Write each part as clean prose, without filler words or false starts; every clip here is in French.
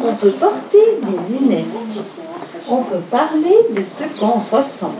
On peut porter des lunettes. On peut parler de ce qu'on ressent.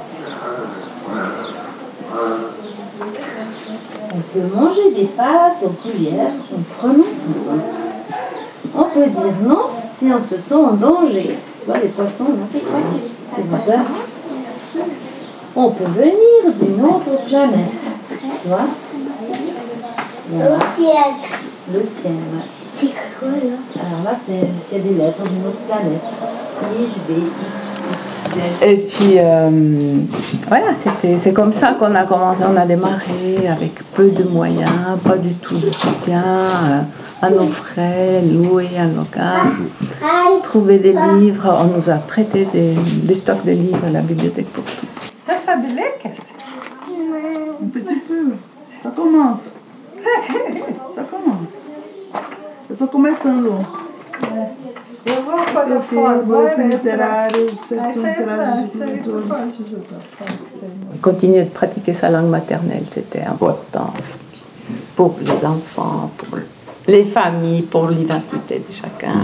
On peut manger des pâtes en cuillère en prenant son pain. On peut dire non si on se sent en danger. Tu vois les poissons là, les odeurs. On peut venir d'une autre planète. Tu vois? Voilà. Le ciel, ouais. C'est quoi là? Alors là, il y a des lettres d'une autre planète. I, J, B, X, Y. Et puis, voilà, c'est comme ça qu'on a commencé. On a démarré avec peu de moyens, pas du tout de soutien, à nos frais, louer un local, trouver des livres. On nous a prêté des stocks de livres à la bibliothèque pour tout. Já sabe ler, Cassie? Un petit peu. Ça commence. Ça commence. Eu estou começando. Eu vou quando eu for agora. Boletim literário, setor literário de escritores. Continuer de pratiquer sa langue maternelle, c'était important pour les enfants, pour les familles, pour l'identité de chacun.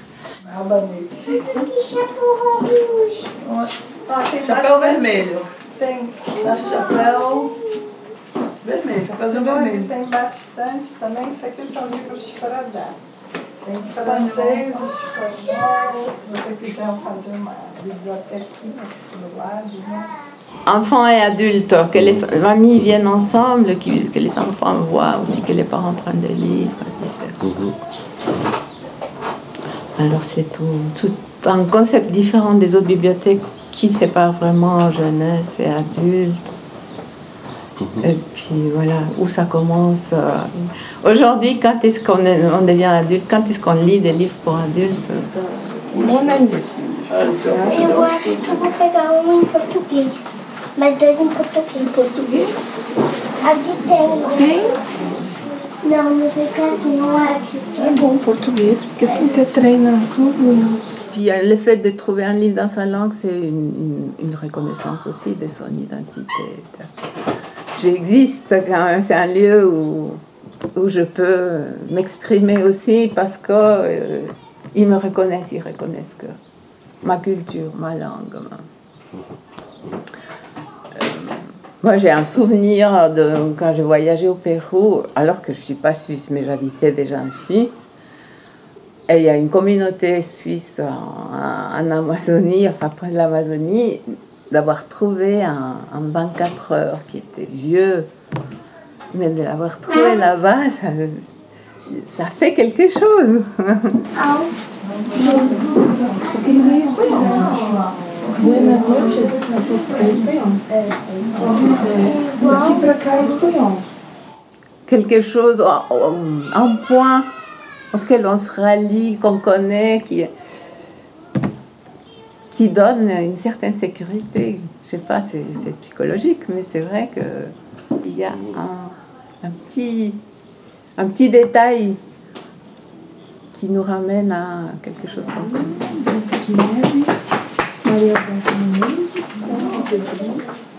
Chapéu vermelho. Tem. Chapéu vermelho, chapéuzinho vermelho. Tem bastante também. Isso aqui são livros para dar. Tem francês, espanhol. Se você quiser fazer uma bibliotequinha aqui do lado, né? Enfants et adultes, que les familles viennent ensemble, que les enfants voient aussi que les parents prennent des livres. Alors c'est tout un concept différent des autres bibliothèques qui sépare vraiment jeunesse et adultes. Et puis voilà, où ça commence. Aujourd'hui, quand est-ce qu'on devient adulte? Quand est-ce qu'on lit des livres pour adultes? Mon ami. Eu acho que eu vou pegar um em português. Mais dois em português. Português? A de tem. Tem? Não, não sei se não é aqui. É bom português, porque assim você treina com os livros. Puis le fait de trouver un livre dans sa langue, c'est une reconnaissance aussi de son identité. J'existe quand même, c'est un lieu où je peux m'exprimer aussi parce que ils me reconnaissent, ils reconnaissent que ma culture, ma langue. Moi, j'ai un souvenir de quand je voyageais au Pérou, alors que je ne suis pas suisse, mais j'habitais déjà en Suisse. Et il y a une communauté suisse en Amazonie, enfin près de l'Amazonie, d'avoir trouvé un 24 heures qui était vieux, mais de l'avoir trouvé là-bas, ça fait quelque chose. Buenas noches, é espanhol. Daqui pra cá é espanhol. Quelque chose, un point auquel on se rallie, qu'on connaît, qui donne une certaine sécurité. Je sais pas, c'est psychologique, mais c'est vrai qu'il y a un petit détail qui nous ramène à quelque chose qu'on connaît. Maria Branca Menezes,